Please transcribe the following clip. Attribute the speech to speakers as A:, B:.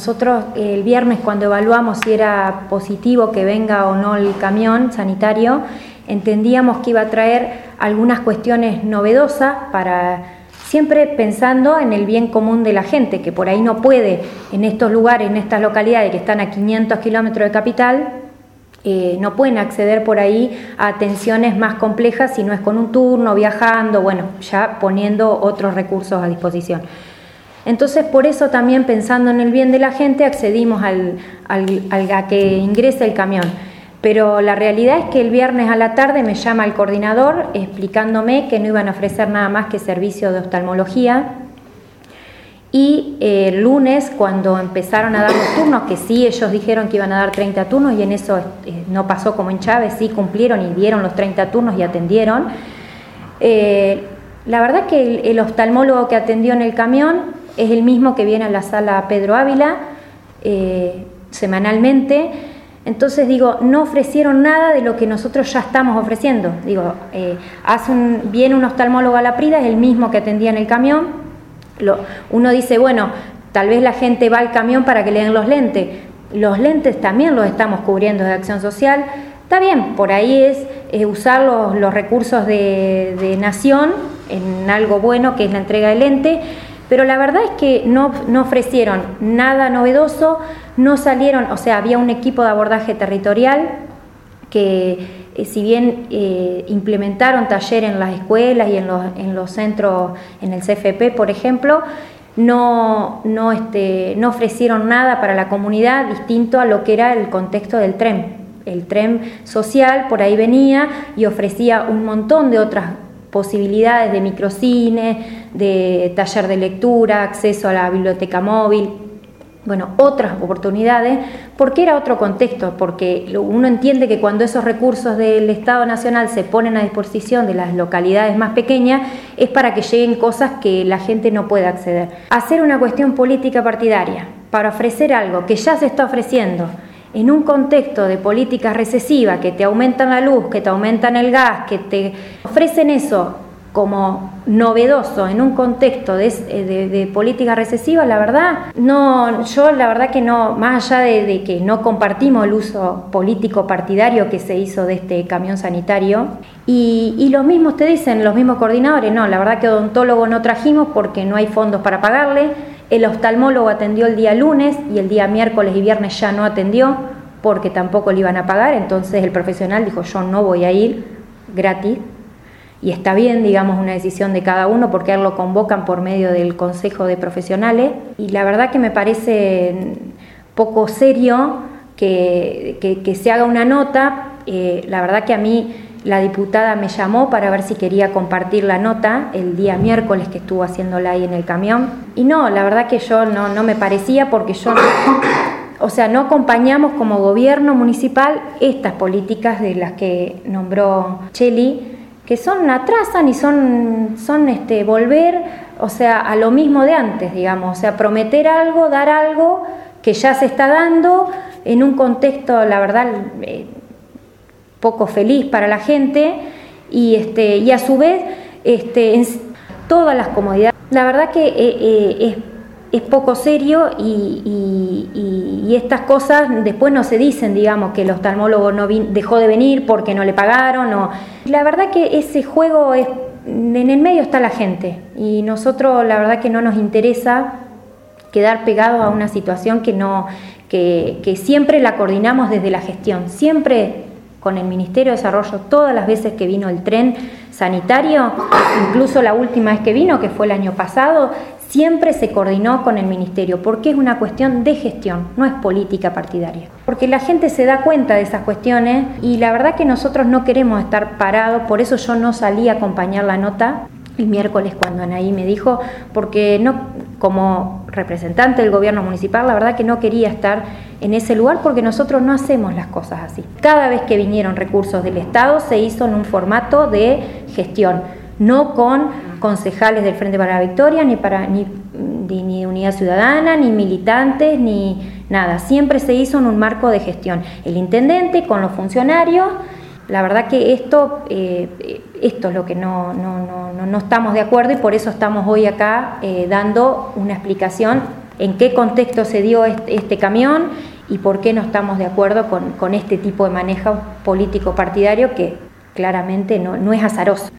A: nosotros el viernes cuando evaluamos si era positivo que venga o no el camión sanitario, entendíamos que iba a traer algunas cuestiones novedosas para siempre pensando en el bien común de la gente, que por ahí no puede en estos lugares, en estas localidades que están a 500 kilómetros de capital, no pueden acceder por ahí a atenciones más complejas si no es con un turno, viajando, bueno, ya poniendo otros recursos a disposición. Entonces, por eso también pensando en el bien de la gente, accedimos a que ingrese el camión. Pero la realidad es que el viernes a la tarde me llama el coordinador explicándome que no iban a ofrecer nada más que servicio de oftalmología. Y el lunes, cuando empezaron a dar los turnos, que sí, ellos dijeron que iban a dar 30 turnos y en eso no pasó como en Chávez, sí cumplieron y dieron los 30 turnos y atendieron. La verdad que el oftalmólogo que atendió en el camión es el mismo que viene a la sala Pedro Ávila semanalmente. Entonces digo, no ofrecieron nada de lo que nosotros ya estamos ofreciendo. Digo, viene un oftalmólogo a La Prida, es el mismo que atendía en el camión. Uno dice, bueno, tal vez la gente va al camión para que le den los lentes. Los lentes también los estamos cubriendo de Acción Social. Está bien, por ahí es usar los recursos de Nación en algo bueno que es la entrega de lente, pero la verdad es que no ofrecieron nada novedoso, no salieron, o sea, había un equipo de abordaje territorial que si bien implementaron taller en las escuelas y en los centros, en el CFP, por ejemplo, no ofrecieron nada para la comunidad distinto a lo que era el contexto del tren. El tren social por ahí venía y ofrecía un montón de otras posibilidades de microcine, de taller de lectura, acceso a la biblioteca móvil, bueno, otras oportunidades, porque era otro contexto, porque uno entiende que cuando esos recursos del Estado Nacional se ponen a disposición de las localidades más pequeñas es para que lleguen cosas que la gente no puede acceder. Hacer una cuestión política partidaria para ofrecer algo que ya se está ofreciendo en un contexto de política recesiva, que te aumentan la luz, que te aumentan el gas, que te ofrecen eso como novedoso en un contexto de política recesiva, la verdad, yo la verdad que no, más allá de que no compartimos el uso político partidario que se hizo de este camión sanitario, y los mismos te dicen, los mismos coordinadores, no, la verdad que odontólogo no trajimos porque no hay fondos para pagarle, el oftalmólogo atendió el día lunes y el día miércoles y viernes ya no atendió porque tampoco le iban a pagar, entonces el profesional dijo, yo no voy a ir gratis. Y está bien, digamos, una decisión de cada uno porque a él lo convocan por medio del Consejo de Profesionales y la verdad que me parece poco serio que se haga una nota. La verdad que a mí la diputada me llamó para ver si quería compartir la nota el día miércoles que estuvo haciéndola ahí en el camión y no, la verdad que yo no me parecía porque yo no acompañamos como gobierno municipal estas políticas de las que nombró Cheli, que atrasan y son volver, o sea, a lo mismo de antes, digamos, o sea, prometer algo, dar algo que ya se está dando en un contexto, la verdad, poco feliz para la gente y a su vez en todas las comodidades. La verdad que es poco serio y estas cosas después no se dicen, digamos, que el oftalmólogo dejó de venir porque no le pagaron. La verdad que ese juego en el medio está la gente y nosotros la verdad que no nos interesa quedar pegados a una situación que siempre la coordinamos desde la gestión, siempre con el Ministerio de Desarrollo, todas las veces que vino el tren sanitario, incluso la última vez que vino, que fue el año pasado, siempre se coordinó con el Ministerio, porque es una cuestión de gestión, no es política partidaria. Porque la gente se da cuenta de esas cuestiones y la verdad que nosotros no queremos estar parados, por eso yo no salí a acompañar la nota el miércoles cuando Anaí me dijo, porque no, como representante del gobierno municipal, la verdad que no quería estar en ese lugar porque nosotros no hacemos las cosas así. Cada vez que vinieron recursos del Estado se hizo en un formato de gestión, no con concejales del Frente para la Victoria, ni Unidad Ciudadana, ni militantes, ni nada. Siempre se hizo en un marco de gestión. El intendente con los funcionarios. La verdad que esto es lo que no estamos de acuerdo y por eso estamos hoy acá dando una explicación en qué contexto se dio este camión y por qué no estamos de acuerdo con este tipo de manejo político partidario que claramente no es azaroso.